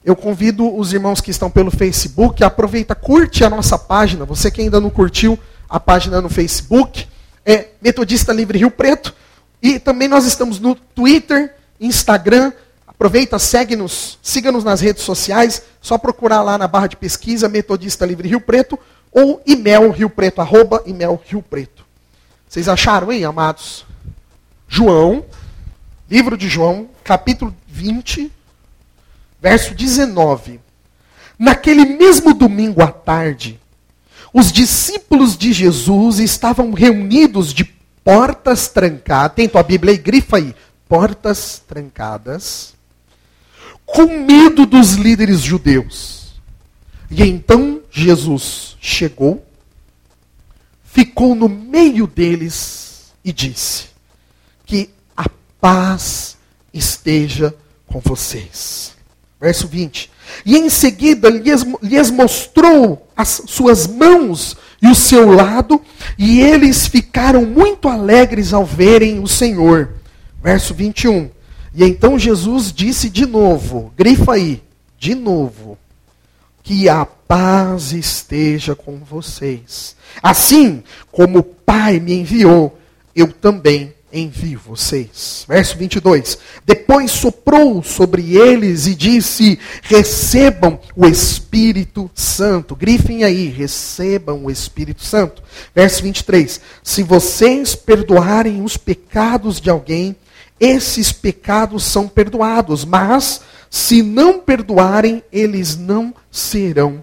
eu convido os irmãos que estão pelo Facebook, aproveita, curte a nossa página. Você que ainda não curtiu a página no Facebook, é Metodista Livre Rio Preto. E também nós estamos no Twitter, Instagram. Aproveita, segue-nos, siga-nos nas redes sociais. Só procurar lá na barra de pesquisa Metodista Livre Rio Preto ou e-mail Rio Preto, @e-mail Rio Preto. Vocês acharam, hein, amados? João, livro de João, capítulo 20, verso 19. Naquele mesmo domingo à tarde, os discípulos de Jesus estavam reunidos de portas trancadas. Atento à Bíblia e grifa aí. Portas trancadas. Com medo dos líderes judeus. E então Jesus chegou, ficou no meio deles e disse: que a paz esteja com vocês. Verso 20. E em seguida lhes mostrou as suas mãos e o seu lado, e eles ficaram muito alegres ao verem o Senhor. Verso 21. E então Jesus disse de novo, grifa aí, de novo, que a paz esteja com vocês. Assim como o Pai me enviou, eu também envio vocês. Verso 22. Depois soprou sobre eles e disse: recebam o Espírito Santo. Grifem aí, recebam o Espírito Santo. Verso 23. Se vocês perdoarem os pecados de alguém, esses pecados são perdoados. Mas, se não perdoarem, eles não serão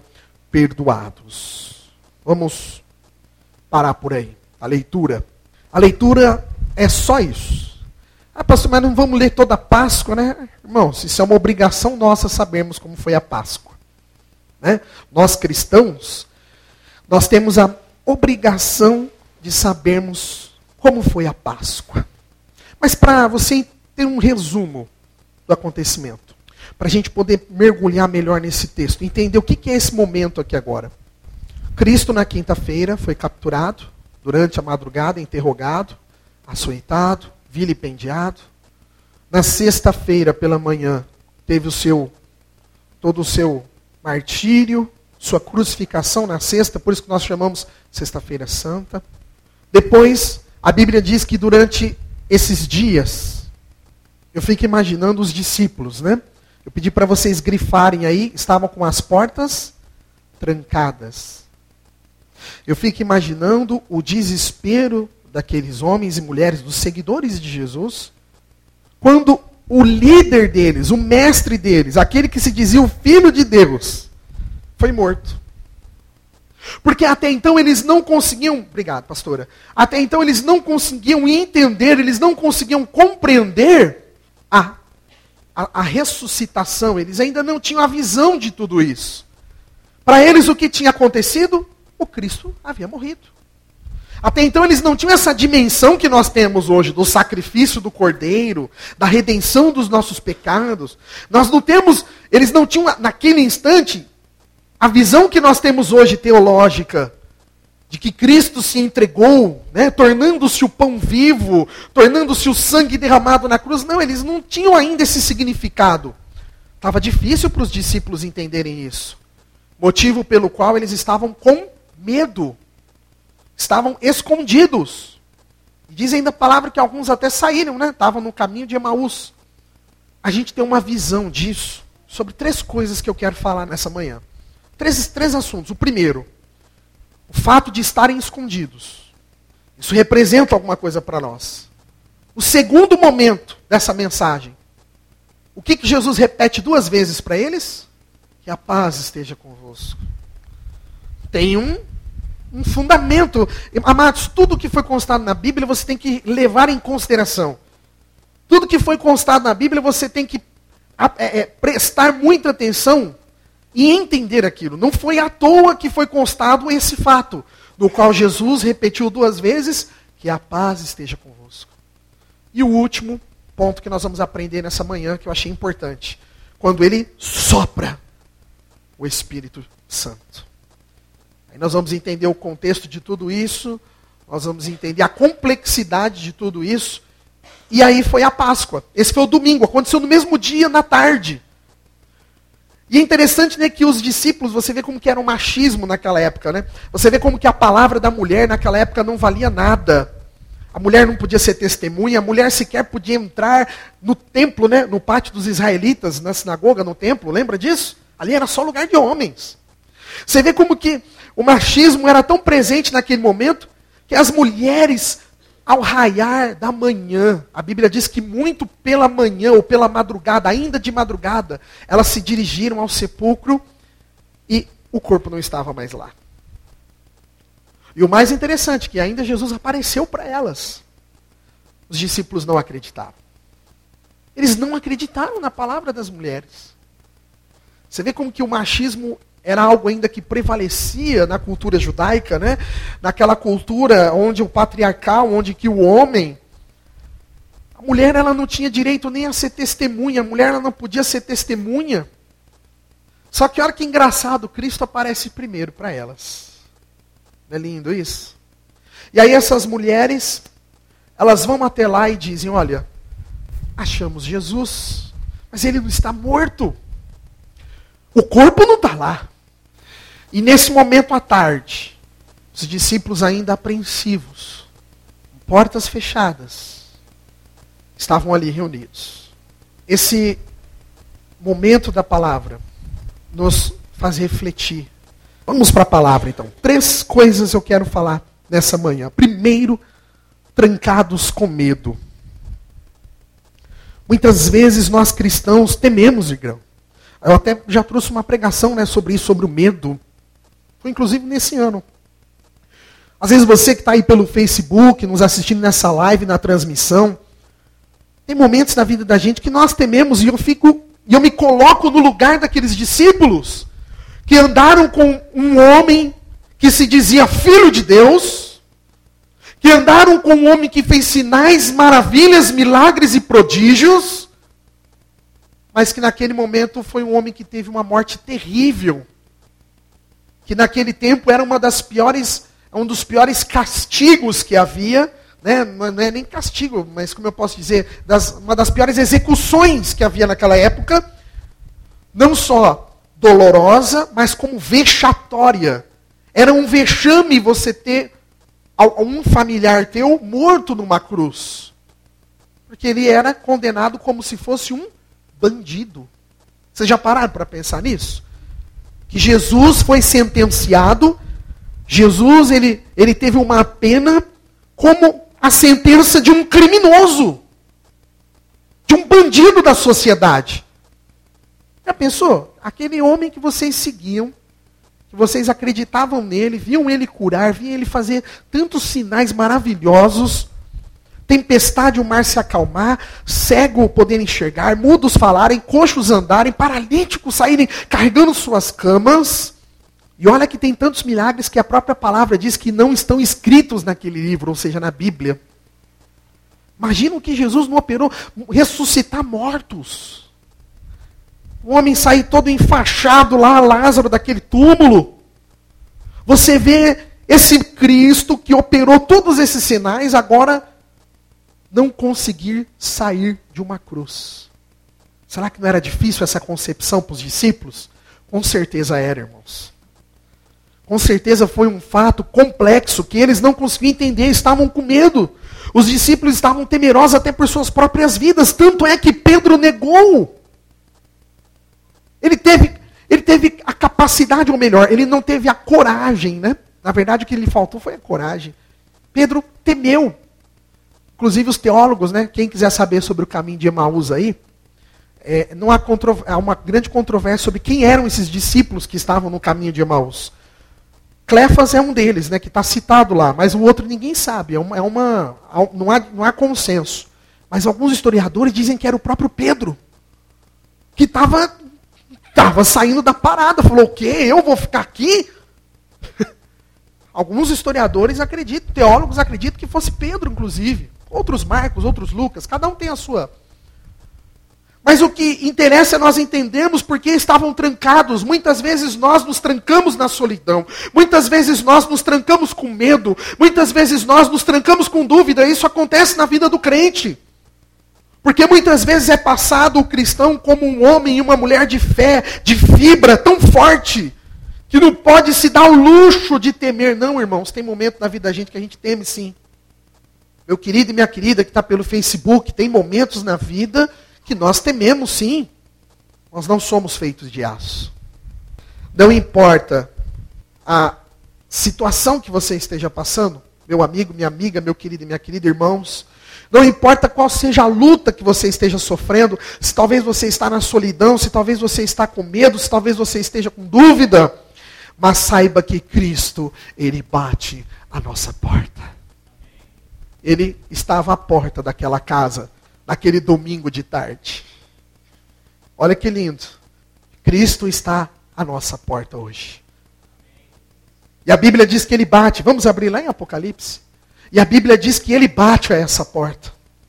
perdoados. Vamos parar por aí. A leitura. A leitura é só isso. Ah, pastor, mas não vamos ler toda a Páscoa, né? Irmãos, isso é uma obrigação nossa sabermos como foi a Páscoa. Né? Nós cristãos, nós temos a obrigação de sabermos como foi a Páscoa. Mas para você ter um resumo do acontecimento, para a gente poder mergulhar melhor nesse texto, entender o que é esse momento aqui agora. Cristo na quinta-feira foi capturado, durante a madrugada interrogado, açoitado, vilipendiado. Na sexta-feira pela manhã teve todo o seu martírio, sua crucificação na sexta, por isso que nós chamamos Sexta-feira Santa. Depois, a Bíblia diz que durante esses dias, eu fico imaginando os discípulos, né? Eu pedi para vocês grifarem aí, estavam com as portas trancadas. Eu fico imaginando o desespero daqueles homens e mulheres, dos seguidores de Jesus, quando o líder deles, o mestre deles, aquele que se dizia o Filho de Deus, foi morto. Porque até então eles não conseguiam, obrigado pastora, até então eles não conseguiam entender, eles não conseguiam compreender a ressuscitação, eles ainda não tinham a visão de tudo isso. Para eles o que tinha acontecido? O Cristo havia morrido. Até então eles não tinham essa dimensão que nós temos hoje, do sacrifício do Cordeiro, da redenção dos nossos pecados. Eles não tinham naquele instante a visão que nós temos hoje teológica, de que Cristo se entregou, né, tornando-se o pão vivo, tornando-se o sangue derramado na cruz. Não, eles não tinham ainda esse significado. Estava difícil para os discípulos entenderem isso. Motivo pelo qual eles estavam com medo. Estavam escondidos. E diz ainda a palavra que alguns até saíram, né? Estavam no caminho de Emaús. A gente tem uma visão disso, sobre 3 coisas que eu quero falar nessa manhã. 3 assuntos. O primeiro, o fato de estarem escondidos. Isso representa alguma coisa para nós. O segundo momento dessa mensagem. O que Jesus repete 2 vezes para eles? Que a paz esteja convosco. Tem um fundamento. Amados, tudo que foi constado na Bíblia você tem que levar em consideração. Tudo que foi constado na Bíblia você tem que prestar muita atenção e entender aquilo. Não foi à toa que foi constado esse fato, no qual Jesus repetiu 2 vezes, que a paz esteja convosco. E o último ponto que nós vamos aprender nessa manhã, que eu achei importante, quando ele sopra o Espírito Santo. Aí nós vamos entender o contexto de tudo isso, nós vamos entender a complexidade de tudo isso, e aí foi a Páscoa. Esse foi o domingo, aconteceu no mesmo dia, na tarde. E é interessante, né, que os discípulos, você vê como que era um machismo naquela época, né? Você vê como que a palavra da mulher naquela época não valia nada. A mulher não podia ser testemunha, a mulher sequer podia entrar no templo, né, no pátio dos israelitas, na sinagoga, no templo, lembra disso? Ali era só lugar de homens. Você vê como que o machismo era tão presente naquele momento, que as mulheres, ao raiar da manhã, a Bíblia diz que muito pela manhã ou pela madrugada, ainda de madrugada, elas se dirigiram ao sepulcro e o corpo não estava mais lá. E o mais interessante, que ainda Jesus apareceu para elas. Os discípulos não acreditavam. Eles não acreditaram na palavra das mulheres. Você vê como que o machismo era algo ainda que prevalecia na cultura judaica, né? Naquela cultura onde o patriarcal, onde que o homem, a mulher ela não tinha direito nem a ser testemunha, a mulher ela não podia ser testemunha. Só que olha que engraçado, Cristo aparece primeiro para elas. Não é lindo isso? E aí essas mulheres, elas vão até lá e dizem, olha, achamos Jesus, mas ele não está morto. O corpo não está lá. E nesse momento à tarde, os discípulos ainda apreensivos, portas fechadas, estavam ali reunidos. Esse momento da palavra nos faz refletir. Vamos para a palavra então. 3 coisas eu quero falar nessa manhã. Primeiro, trancados com medo. Muitas vezes nós cristãos tememos, irmão. Eu até já trouxe uma pregação, né, sobre isso, sobre o medo. Foi inclusive nesse ano. Às vezes você que está aí pelo Facebook, nos assistindo nessa live, na transmissão, tem momentos na vida da gente que nós tememos e eu me coloco no lugar daqueles discípulos que andaram com um homem que se dizia filho de Deus, que andaram com um homem que fez sinais, maravilhas, milagres e prodígios, mas que naquele momento foi um homem que teve uma morte terrível. Que naquele tempo era um dos piores castigos que havia, né? Não é nem castigo, mas como eu posso dizer, uma das piores execuções que havia naquela época, não só dolorosa, mas como vexatória. Era um vexame você ter um familiar teu morto numa cruz. Porque ele era condenado como se fosse um bandido. Vocês já pararam para pensar nisso? Que Jesus foi sentenciado, Jesus ele teve uma pena como a sentença de um criminoso, de um bandido da sociedade. Já pensou? Aquele homem que vocês seguiam, que vocês acreditavam nele, viam ele curar, viam ele fazer tantos sinais maravilhosos, tempestade o mar se acalmar, cego poder enxergar, mudos falarem, coxos andarem, paralíticos saírem carregando suas camas. E olha que tem tantos milagres que a própria palavra diz que não estão escritos naquele livro, ou seja, na Bíblia. Imagina o que Jesus não operou, ressuscitar mortos. O homem sair todo enfaixado lá, Lázaro, daquele túmulo. Você vê esse Cristo que operou todos esses sinais, agora não conseguir sair de uma cruz. Será que não era difícil essa concepção para os discípulos? Com certeza era, irmãos. Com certeza foi um fato complexo que eles não conseguiam entender, estavam com medo. Os discípulos estavam temerosos até por suas próprias vidas. Tanto é que Pedro negou. Ele teve a capacidade, ou melhor, ele não teve a coragem, né? Na verdade, o que lhe faltou foi a coragem. Pedro temeu. Inclusive os teólogos, né? Quem quiser saber sobre o caminho de Emaús aí, não há uma grande controvérsia sobre quem eram esses discípulos que estavam no caminho de Emaús. Cleofas é um deles, né? Que está citado lá, mas o outro ninguém sabe. Não há consenso. Mas alguns historiadores dizem que era o próprio Pedro, que estava saindo da parada. Falou, o quê? Eu vou ficar aqui? Alguns historiadores acreditam, teólogos acreditam que fosse Pedro, inclusive. Outros Marcos, outros Lucas, cada um tem a sua. Mas o que interessa é nós entendermos porque estavam trancados. Muitas vezes nós nos trancamos na solidão. Muitas vezes nós nos trancamos com medo. Muitas vezes nós nos trancamos com dúvida. Isso acontece na vida do crente. Porque muitas vezes é passado o cristão como um homem e uma mulher de fé, de fibra tão forte, que não pode se dar o luxo de temer. Não, irmãos, tem momento na vida da gente que a gente teme sim. Meu querido e minha querida que está pelo Facebook, tem momentos na vida que nós tememos sim. Nós não somos feitos de aço. Não importa a situação que você esteja passando, meu amigo, minha amiga, meu querido e minha querida, irmãos, não importa qual seja a luta que você esteja sofrendo, se talvez você está na solidão, se talvez você está com medo, se talvez você esteja com dúvida, mas saiba que Cristo, Ele bate a nossa porta. Ele estava à porta daquela casa, naquele domingo de tarde. Olha que lindo. Cristo está à nossa porta hoje. E a Bíblia diz que Ele bate. Vamos abrir lá em Apocalipse. E a Bíblia diz que Ele bate a essa porta.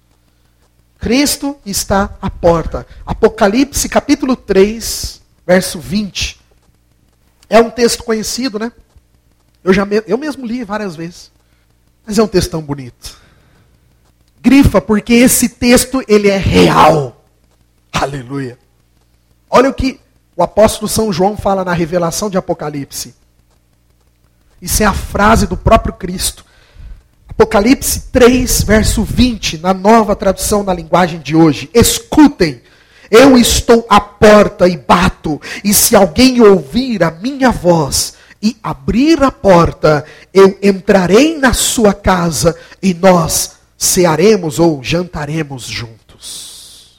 Cristo está à porta. Apocalipse capítulo 3, verso 20. É um texto conhecido, né? Eu mesmo li várias vezes. Mas é um texto tão bonito. Grifa, porque esse texto, ele é real. Aleluia. Olha o que o apóstolo São João fala na revelação de Apocalipse. Isso é a frase do próprio Cristo. Apocalipse 3, verso 20, na nova tradução na linguagem de hoje. Escutem, eu estou à porta e bato, e se alguém ouvir a minha voz e abrir a porta, eu entrarei na sua casa e nós cearemos ou jantaremos juntos.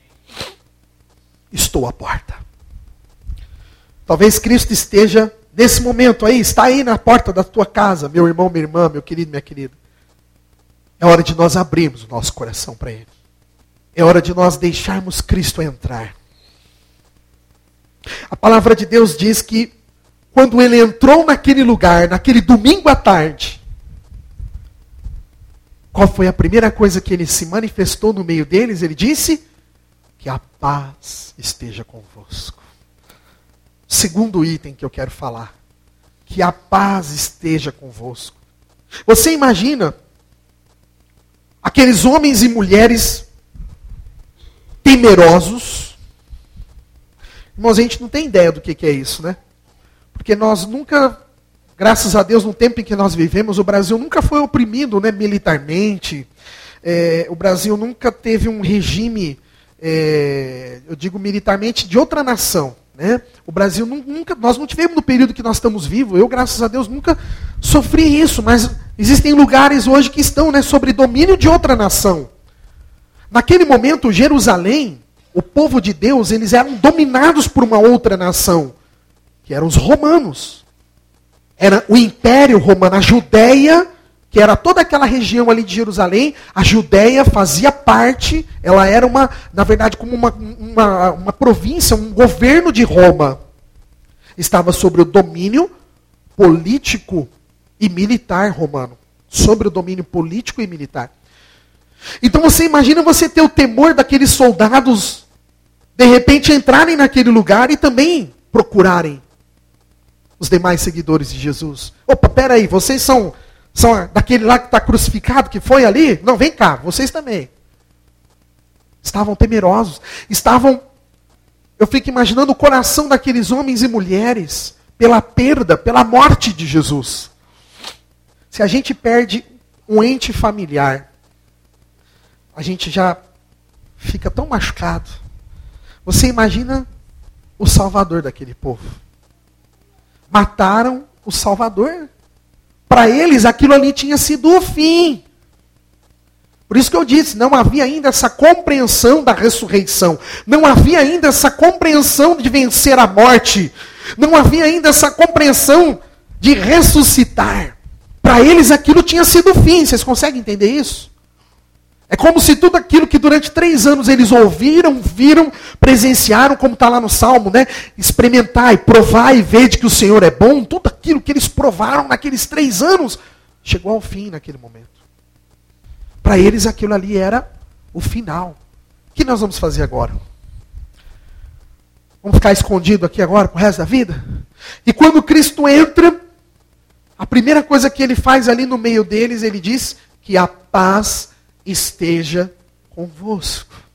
Estou à porta. Talvez Cristo esteja nesse momento aí, está aí na porta da tua casa, meu irmão, minha irmã, meu querido, minha querida. É hora de nós abrirmos o nosso coração para Ele. É hora de nós deixarmos Cristo entrar. A palavra de Deus diz que quando Ele entrou naquele lugar, naquele domingo à tarde, qual foi a primeira coisa que Ele se manifestou no meio deles? Ele disse que a paz esteja convosco. Segundo item que eu quero falar, que a paz esteja convosco. Você imagina aqueles homens e mulheres temerosos? Irmãos, a gente não tem ideia do que é isso, né? Porque nós nunca, graças a Deus, no tempo em que nós vivemos, o Brasil nunca foi oprimido, né, militarmente. O Brasil nunca teve um regime, eu digo militarmente, de outra nação. Né? O Brasil nunca, nós não tivemos no período que nós estamos vivos, eu, graças a Deus, nunca sofri isso, mas existem lugares hoje que estão, né, sob domínio de outra nação. Naquele momento, Jerusalém, o povo de Deus, eles eram dominados por uma outra nação, que eram os romanos. Era o Império Romano, a Judéia, que era toda aquela região ali de Jerusalém, a Judéia fazia parte, ela era na verdade, como uma província, um governo de Roma. Estava sobre o domínio político e militar romano. Sobre o domínio político e militar. Então você imagina você ter o temor daqueles soldados, de repente entrarem naquele lugar e também procurarem os demais seguidores de Jesus. Opa, peraí, vocês são daquele lá que está crucificado, que foi ali? Não, vem cá, vocês também. Estavam temerosos. Eu fico imaginando o coração daqueles homens e mulheres pela perda, pela morte de Jesus. Se a gente perde um ente familiar, a gente já fica tão machucado. Você imagina o Salvador daquele povo. Mataram o Salvador. Para eles, aquilo ali tinha sido o fim. Por isso que eu disse, não havia ainda essa compreensão da ressurreição. Não havia ainda essa compreensão de vencer a morte. Não havia ainda essa compreensão de ressuscitar. Para eles, aquilo tinha sido o fim. Vocês conseguem entender isso? É como se tudo aquilo que durante 3 anos eles ouviram, viram, presenciaram, como está lá no Salmo, né? Experimentar e provar e ver de que o Senhor é bom. Tudo aquilo que eles provaram naqueles 3 anos, chegou ao fim naquele momento. Para eles aquilo ali era o final. O que nós vamos fazer agora? Vamos ficar escondido aqui agora pro resto da vida? E quando Cristo entra, a primeira coisa que Ele faz ali no meio deles, Ele diz que a paz esteja convosco.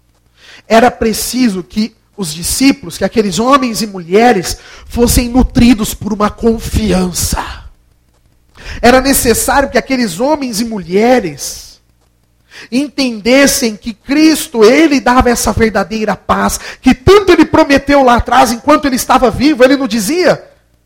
Era preciso que os discípulos, que aqueles homens e mulheres, fossem nutridos por uma confiança. Era necessário que aqueles homens e mulheres entendessem que Cristo, Ele dava essa verdadeira paz, que tanto Ele prometeu lá atrás, enquanto Ele estava vivo, Ele não dizia: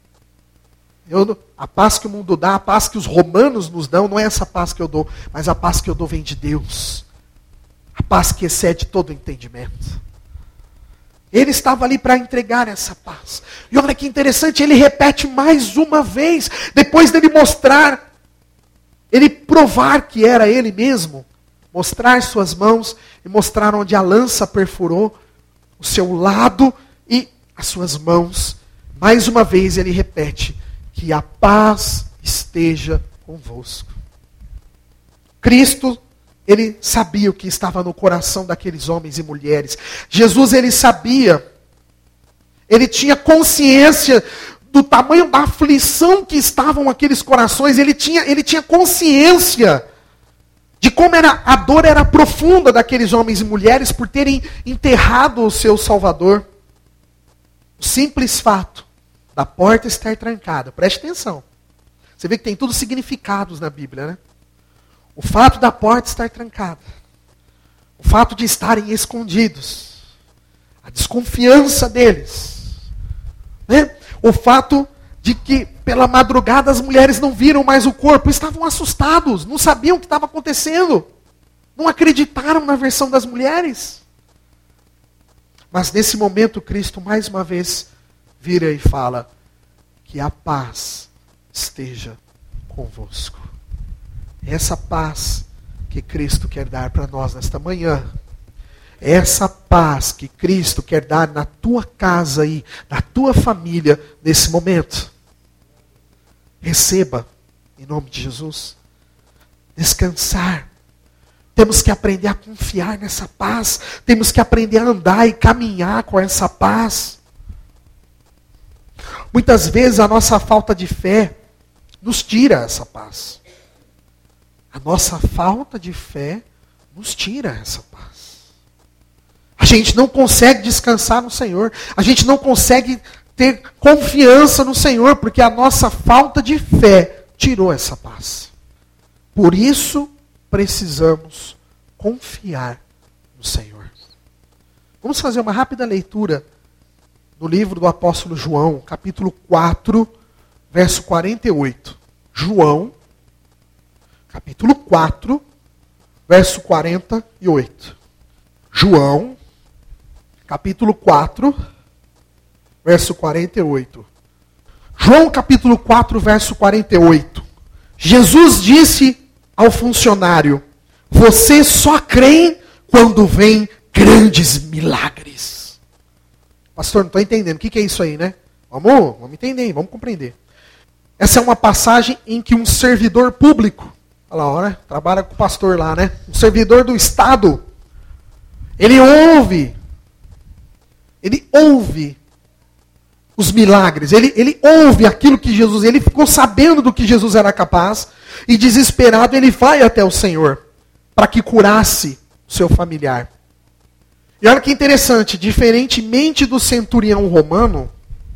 a paz que o mundo dá, a paz que os romanos nos dão, não é essa paz que eu dou, mas a paz que eu dou vem de Deus. A paz que excede todo entendimento. Ele estava ali para entregar essa paz. E olha que interessante, ele repete mais uma vez, depois dele mostrar, ele provar que era ele mesmo, mostrar suas mãos e mostrar onde a lança perfurou o seu lado e as suas mãos. Mais uma vez ele repete: que a paz esteja convosco. Cristo, ele sabia o que estava no coração daqueles homens e mulheres. Jesus, ele sabia, ele tinha consciência do tamanho da aflição que estavam aqueles corações. Ele tinha consciência de como a dor era profunda daqueles homens e mulheres por terem enterrado o seu Salvador. O simples fato da porta estar trancada. Preste atenção. Você vê que tem tudo significados na Bíblia, né? O fato da porta estar trancada. O fato de estarem escondidos. A desconfiança deles. Né? O fato de que pela madrugada as mulheres não viram mais o corpo. Estavam assustados. Não sabiam o que estava acontecendo. Não acreditaram na versão das mulheres. Mas nesse momento Cristo mais uma vez vira e fala: que a paz esteja convosco. Essa paz que Cristo quer dar para nós nesta manhã. Essa paz que Cristo quer dar na tua casa aí, na tua família, nesse momento. Receba, em nome de Jesus. Descansar. Temos que aprender a confiar nessa paz. Temos que aprender a andar e caminhar com essa paz. Muitas vezes a nossa falta de fé nos tira essa paz. A nossa falta de fé nos tira essa paz. A gente não consegue descansar no Senhor. A gente não consegue ter confiança no Senhor, porque a nossa falta de fé tirou essa paz. Por isso, precisamos confiar no Senhor. Vamos fazer uma rápida leitura no livro do apóstolo João, capítulo 4, verso 48. João, capítulo 4, verso 48. João, capítulo 4, verso 48. João, capítulo 4, verso 48. Jesus disse ao funcionário: vocês só creem quando vêm grandes milagres. Pastor, não estou entendendo. O que é isso aí, né? Vamos entender, vamos compreender. Essa é uma passagem em que um servidor público, olha lá, né? Trabalha com o pastor lá, né? Um servidor do Estado, ele ouve os milagres, ele ouve aquilo que Jesus, ele ficou sabendo do que Jesus era capaz, e desesperado ele vai até o Senhor, para que curasse o seu familiar. E olha que interessante, diferentemente do centurião romano,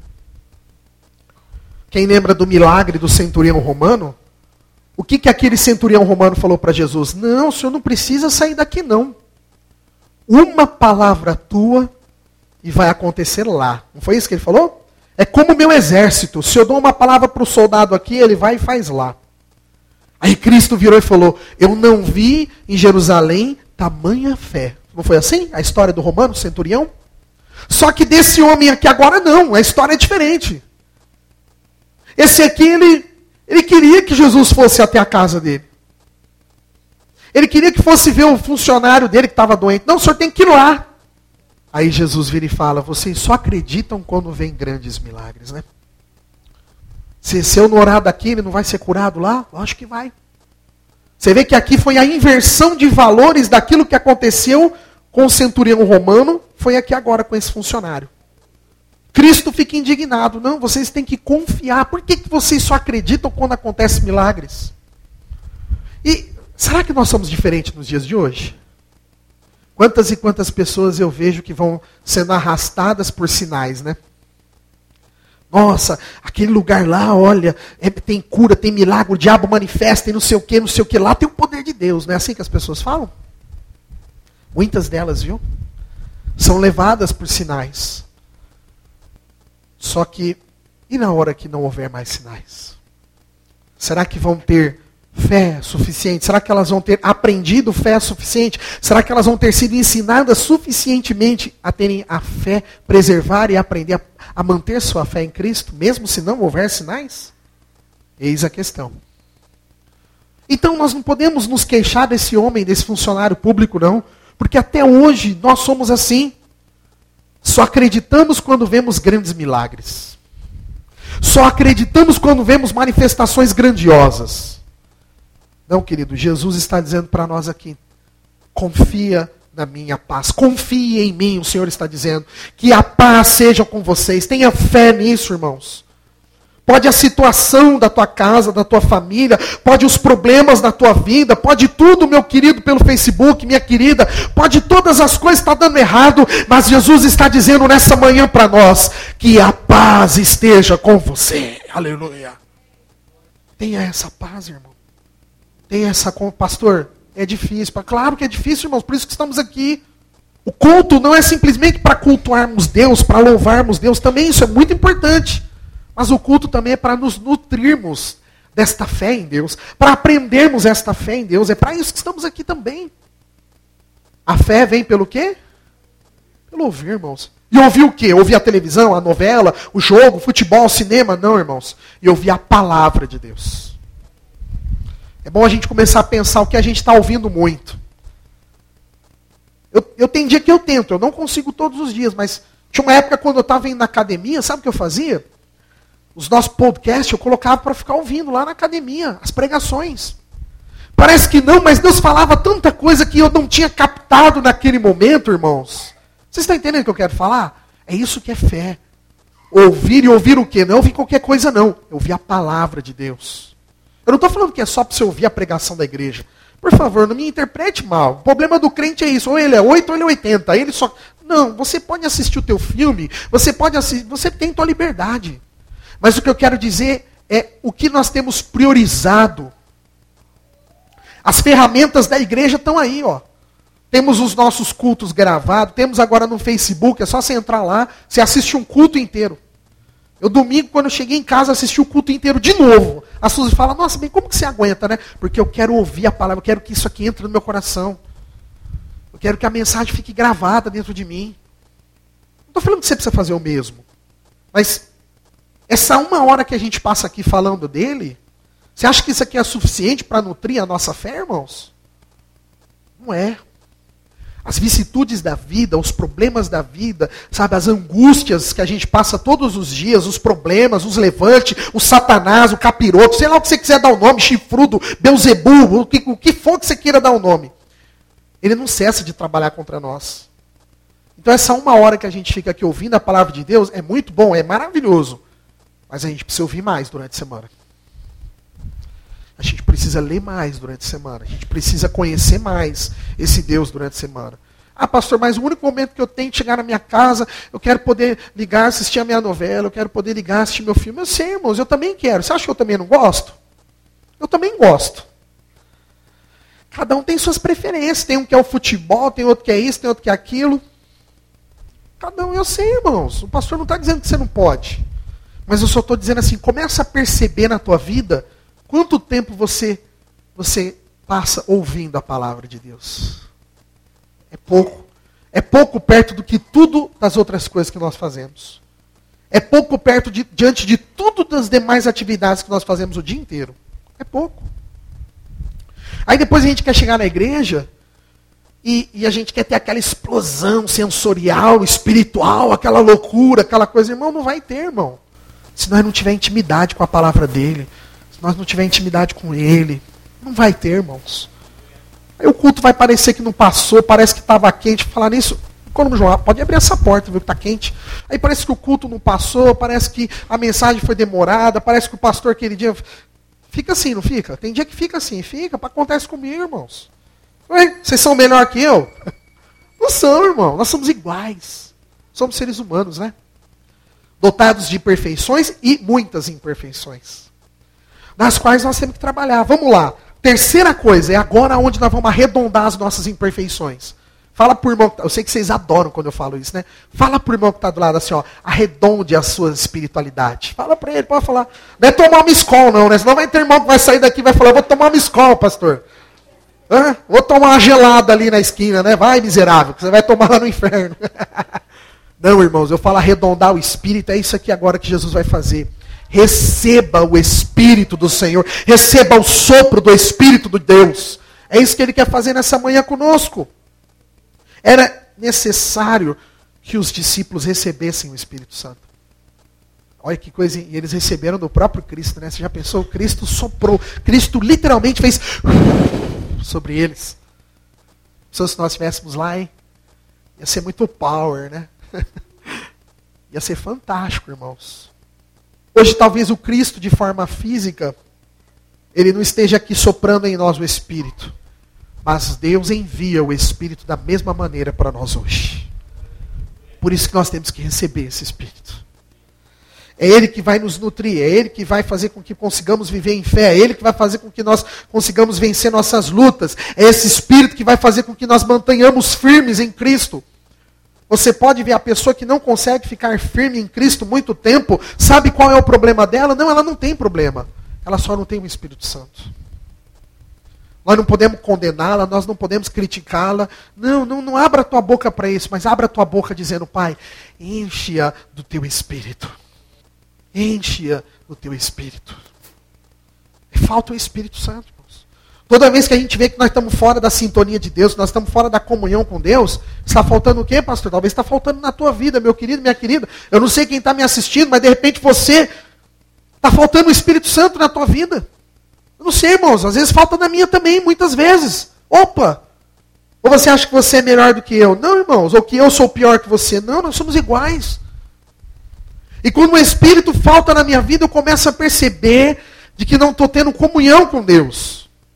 quem lembra do milagre do centurião romano? O que aquele centurião romano falou para Jesus? Não, o senhor não precisa sair daqui não. Uma palavra tua e vai acontecer lá. Não foi isso que ele falou? É como o meu exército. Se eu dou uma palavra para o soldado aqui, ele vai e faz lá. Aí Cristo virou e falou: eu não vi em Jerusalém tamanha fé. Não foi assim? A história do romano, centurião? Só que desse homem aqui agora não. A história é diferente. Esse aqui, ele queria que Jesus fosse até a casa dele. Ele queria que fosse ver o funcionário dele que estava doente. Não, o senhor tem que ir lá. Aí Jesus vira e fala: vocês só acreditam quando vem grandes milagres, né? Se eu não orar daqui, ele não vai ser curado lá? Lógico que vai. Você vê que aqui foi a inversão de valores daquilo que aconteceu com o centurião romano, foi aqui agora com esse funcionário. Cristo fica indignado. Não, vocês têm que confiar. Por que vocês só acreditam quando acontecem milagres? E será que nós somos diferentes nos dias de hoje? Quantas e quantas pessoas eu vejo que vão sendo arrastadas por sinais, né? Nossa, aquele lugar lá, olha, tem cura, tem milagre, o diabo manifesta, tem não sei o que, lá tem o poder de Deus. Não é assim que as pessoas falam? Muitas delas, viu? São levadas por sinais. Só que, e na hora que não houver mais sinais? Será que vão ter fé suficiente? Será que elas vão ter aprendido fé suficiente? Será que elas vão ter sido ensinadas suficientemente a terem a fé, preservar e aprender a manter sua fé em Cristo, mesmo se não houver sinais? Eis a questão. Então nós não podemos nos queixar desse homem, desse funcionário público, não, porque até hoje nós somos assim. Só acreditamos quando vemos grandes milagres. Só acreditamos quando vemos manifestações grandiosas. Não, querido, Jesus está dizendo para nós aqui, confia na minha paz, confie em mim, o Senhor está dizendo, que a paz seja com vocês, tenha fé nisso, irmãos. Pode a situação da tua casa, da tua família, pode os problemas da tua vida, pode tudo, meu querido, pelo Facebook, minha querida, pode todas as coisas estar dando errado, mas Jesus está dizendo nessa manhã para nós, que a paz esteja com você. Aleluia. Tenha essa paz, irmão. Tenha essa... Pastor, é difícil. Claro que é difícil, irmãos, por isso que estamos aqui. O culto não é simplesmente para cultuarmos Deus, para louvarmos Deus, também isso é muito importante. Mas o culto também é para nos nutrirmos desta fé em Deus, para aprendermos esta fé em Deus. É para isso que estamos aqui também. A fé vem pelo quê? Pelo ouvir, irmãos. E ouvir o quê? Ouvir a televisão, a novela, o jogo, o futebol, o cinema? Não, irmãos. E ouvir a palavra de Deus. É bom a gente começar a pensar o que a gente está ouvindo muito. Eu tenho dia que eu tento, eu não consigo todos os dias, mas tinha uma época quando eu estava indo na academia, sabe o que eu fazia? Os nossos podcasts eu colocava para ficar ouvindo lá na academia, as pregações. Parece que não, mas Deus falava tanta coisa que eu não tinha captado naquele momento, irmãos. Vocês estão entendendo o que eu quero falar? É isso que é fé. Ouvir e ouvir o quê? Não é ouvir qualquer coisa, não. É ouvir a palavra de Deus. Eu não estou falando que é só para você ouvir a pregação da igreja. Por favor, não me interprete mal. O problema do crente é isso. Ou ele é 8 ou ele é 80. Ele só... Não, você pode assistir o teu filme, você pode assistir, você tem tua liberdade. Mas o que eu quero dizer é o que nós temos priorizado. As ferramentas da igreja estão aí, ó. Temos os nossos cultos gravados, temos agora no Facebook, é só você entrar lá, você assiste um culto inteiro. Eu domingo, quando eu cheguei em casa, assisti o culto inteiro de novo. A Suzy fala, nossa, bem, como que você aguenta, né? Porque eu quero ouvir a palavra, eu quero que isso aqui entre no meu coração. Eu quero que a mensagem fique gravada dentro de mim. Não estou falando que você precisa fazer o mesmo. Mas essa 1 hora que a gente passa aqui falando dele, você acha que isso aqui é suficiente para nutrir a nossa fé, irmãos? Não é. As vicissitudes da vida, os problemas da vida, sabe, as angústias que a gente passa todos os dias, os problemas, os levantes, o satanás, o capiroto, sei lá o que você quiser dar o nome, chifrudo, Beuzebu, o que for que você queira dar o nome. Ele não cessa de trabalhar contra nós. Então essa 1 hora que a gente fica aqui ouvindo a palavra de Deus é muito bom, é maravilhoso. Mas a gente precisa ouvir mais durante a semana. A gente precisa ler mais durante a semana. A gente precisa conhecer mais esse Deus durante a semana. Ah, pastor, mas o único momento que eu tenho de chegar na minha casa, eu quero poder ligar, assistir a minha novela, eu quero poder ligar, assistir meu filme. Eu sei, irmãos, eu também quero. Você acha que eu também não gosto? Eu também gosto. Cada um tem suas preferências. Tem um que é o futebol, tem outro que é isso, tem outro que é aquilo. Cada um, eu sei, irmãos. O pastor não está dizendo que você não pode. Mas eu só estou dizendo assim, começa a perceber na tua vida quanto tempo você passa ouvindo a palavra de Deus. É pouco. É pouco perto do que tudo das outras coisas que nós fazemos. É pouco perto diante de tudo das demais atividades que nós fazemos o dia inteiro. É pouco. Aí depois a gente quer chegar na igreja e a gente quer ter aquela explosão sensorial, espiritual, aquela loucura, aquela coisa. Irmão, não vai ter, irmão. Se nós não tiver intimidade com a palavra dele, se nós não tiver intimidade com ele, não vai ter, irmãos. Aí o culto vai parecer que não passou, parece que estava quente. Falar nisso, quando João, pode abrir essa porta, viu que está quente. Aí parece que o culto não passou, parece que a mensagem foi demorada, parece que o pastor aquele dia... Fica assim, não fica? Tem dia que fica assim, fica, acontece comigo, irmãos. Ué, vocês são melhor que eu? Não são, irmão. Nós somos iguais. Somos seres humanos, né? Dotados de perfeições e muitas imperfeições, nas quais nós temos que trabalhar. Vamos lá. Terceira coisa, é agora onde nós vamos arredondar as nossas imperfeições. Fala pro irmão, eu sei que vocês adoram quando eu falo isso, né? Fala pro irmão que está do lado assim, ó, arredonde a sua espiritualidade. Fala para ele, pode falar. Não é tomar uma escola não, né? Senão vai ter irmão que vai sair daqui e vai falar, vou tomar uma escola, pastor. Vou tomar uma gelada ali na esquina, né? Vai, miserável, que você vai tomar lá no inferno. Não, irmãos, eu falo arredondar o espírito, é isso aqui agora que Jesus vai fazer. Receba o Espírito do Senhor, receba o sopro do Espírito de Deus. É isso que Ele quer fazer nessa manhã conosco. Era necessário que os discípulos recebessem o Espírito Santo. Olha que coisa, e eles receberam do próprio Cristo, né? Você já pensou? Cristo soprou, Cristo literalmente fez sobre eles. Se nós estivéssemos lá, hein? Ia ser muito power, né? Ia ser fantástico, irmãos. Hoje talvez o Cristo de forma física, Ele não esteja aqui soprando em nós o Espírito. Mas Deus envia o Espírito da mesma maneira para nós hoje. Por isso que nós temos que receber esse Espírito. É Ele que vai nos nutrir, é Ele que vai fazer com que consigamos viver em fé, é Ele que vai fazer com que nós consigamos vencer nossas lutas. É esse Espírito que vai fazer com que nós mantenhamos firmes em Cristo. Você pode ver a pessoa que não consegue ficar firme em Cristo muito tempo, sabe qual é o problema dela? Não, ela não tem problema. Ela só não tem o Espírito Santo. Nós não podemos condená-la, nós não podemos criticá-la. Não abra a tua boca para isso, mas abra a tua boca dizendo, Pai, enche-a do teu Espírito. Enche-a do teu Espírito. Falta o Espírito Santo. Toda vez que a gente vê que nós estamos fora da sintonia de Deus, nós estamos fora da comunhão com Deus, está faltando o quê, pastor? Talvez está faltando na tua vida, meu querido, minha querida. Eu não sei quem está me assistindo, mas de repente você está faltando o Espírito Santo na tua vida. Eu não sei, irmãos, às vezes falta na minha também, muitas vezes. Opa! Ou você acha que você é melhor do que eu? Não, irmãos, ou que eu sou pior que você. Não, nós somos iguais. E quando o Espírito falta na minha vida, eu começo a perceber de que não estou tendo comunhão com Deus.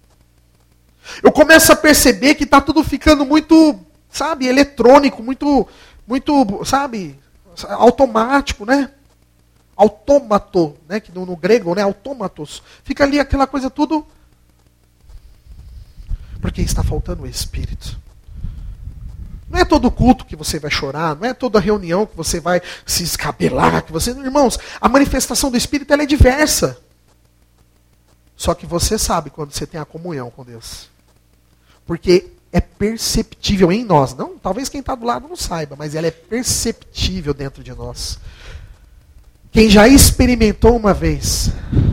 Eu começo a perceber que está tudo ficando muito, sabe, eletrônico, muito, sabe, automático, né? Autômato, né? Que no grego, né? Autómatos. Fica ali aquela coisa tudo. Porque está faltando o Espírito. Não é todo culto que você vai chorar, não é toda reunião que você vai se escabelar, que você, irmãos, a manifestação do Espírito ela é diversa. Só que você sabe quando você tem a comunhão com Deus. Porque é perceptível em nós. Não, talvez quem está do lado não saiba, mas ela é perceptível dentro de nós. Quem já experimentou uma vez,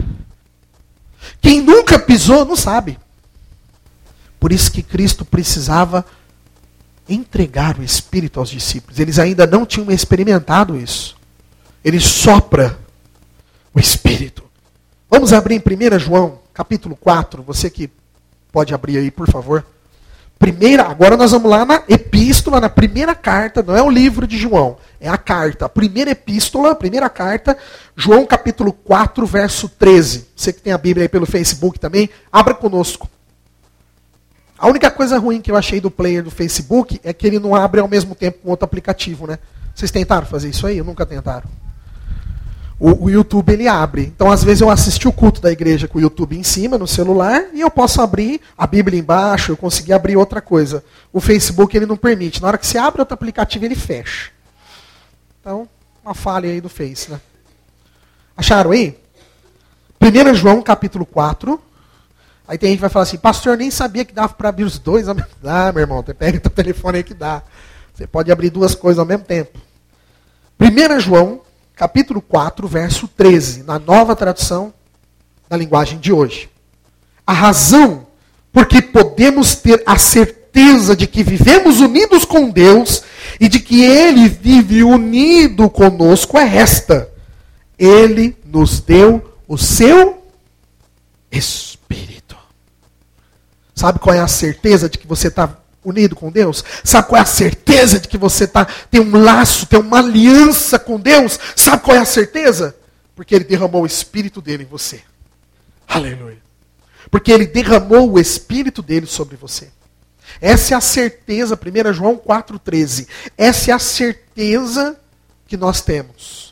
quem nunca pisou, não sabe. Por isso que Cristo precisava entregar o Espírito aos discípulos. Eles ainda não tinham experimentado isso. Ele sopra o Espírito. Vamos abrir em 1 João, capítulo 4. Você que pode abrir aí, por favor. Agora nós vamos lá na epístola, na primeira carta, não é o livro de João, é a carta. A primeira epístola, a primeira carta, João capítulo 4, verso 13. Você que tem a Bíblia aí pelo Facebook também, abra conosco. A única coisa ruim que eu achei do player do Facebook é que ele não abre ao mesmo tempo com outro aplicativo, né? Vocês tentaram fazer isso aí? Nunca tentaram. O YouTube ele abre. Então, às vezes, eu assisti o culto da igreja com o YouTube em cima, no celular, e eu posso abrir a Bíblia embaixo, eu consegui abrir outra coisa. O Facebook ele não permite. Na hora que você abre outro aplicativo, ele fecha. Então, uma falha aí do Face, né? Acharam aí? 1 João, capítulo 4. Aí tem gente que vai falar assim, pastor, nem sabia que dava para abrir os dois ao mesmo tempo. Dá, meu irmão, pega o teu telefone aí que dá. Você pode abrir duas coisas ao mesmo tempo. 1 João, capítulo 4, verso 13, na nova tradução da linguagem de hoje. A razão porque podemos ter a certeza de que vivemos unidos com Deus e de que Ele vive unido conosco é esta. Ele nos deu o seu Espírito. Sabe qual é a certeza de que você está unido com Deus? Sabe qual é a certeza de que você tem um laço, tem uma aliança com Deus? Sabe qual é a certeza? Porque Ele derramou o Espírito dele em você. Aleluia. Porque Ele derramou o Espírito dele sobre você. Essa é a certeza, 1 João 4,13. Essa é a certeza que nós temos.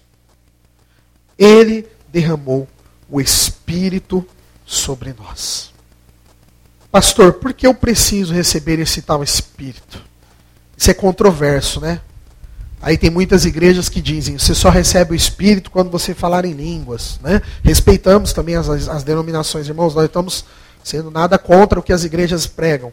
Ele derramou o Espírito sobre nós. Pastor, por que eu preciso receber esse tal Espírito? Isso é controverso, né? Aí tem muitas igrejas que dizem, você só recebe o Espírito quando você falar em línguas, né? Respeitamos também as denominações, irmãos, nós estamos sendo nada contra o que as igrejas pregam.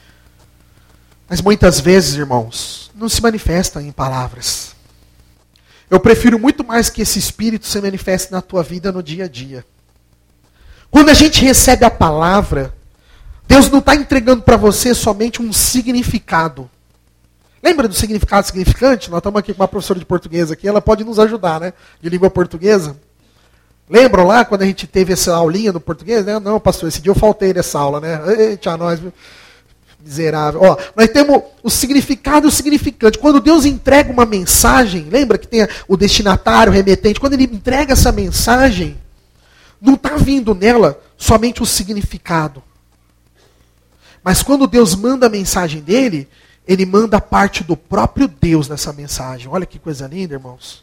Mas muitas vezes, irmãos, não se manifesta em palavras. Eu prefiro muito mais que esse Espírito se manifeste na tua vida no dia a dia. Quando a gente recebe a palavra, Deus não está entregando para você somente um significado. Lembra do significado significante? Nós estamos aqui com uma professora de português aqui, ela pode nos ajudar, né? De língua portuguesa. Lembram lá quando a gente teve essa aulinha no português? Né? Não, pastor, esse dia eu faltei nessa aula, né? Eita, nós, miserável. Ó, nós temos o significado e o significante. Quando Deus entrega uma mensagem, lembra que tem o destinatário, o remetente, quando Ele entrega essa mensagem, não está vindo nela somente o significado. Mas quando Deus manda a mensagem dele, Ele manda a parte do próprio Deus nessa mensagem. Olha que coisa linda, irmãos.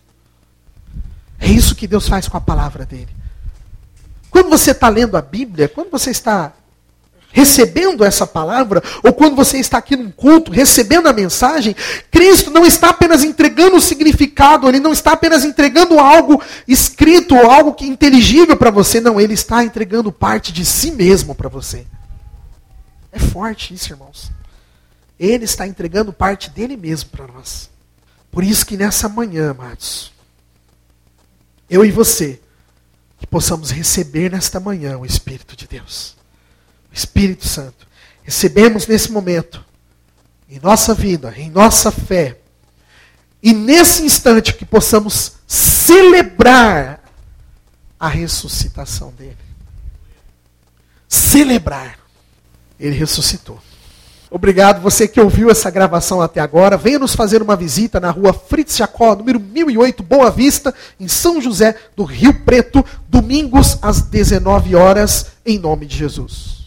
É isso que Deus faz com a palavra dele. Quando você está lendo a Bíblia, quando você está recebendo essa palavra, ou quando você está aqui num culto, recebendo a mensagem, Cristo não está apenas entregando o significado, Ele não está apenas entregando algo escrito, ou algo que inteligível para você, não, Ele está entregando parte de si mesmo para você. É forte isso, irmãos. Ele está entregando parte dele mesmo para nós. Por isso que nessa manhã, amados, eu e você, que possamos receber nesta manhã o Espírito de Deus. O Espírito Santo. Recebemos nesse momento, em nossa vida, em nossa fé. E nesse instante que possamos celebrar a ressuscitação dele. Celebrar. Ele ressuscitou. Obrigado, você que ouviu essa gravação até agora. Venha nos fazer uma visita na rua Fritz Jacó, número 1008, Boa Vista, em São José do Rio Preto, domingos às 19 horas, em nome de Jesus.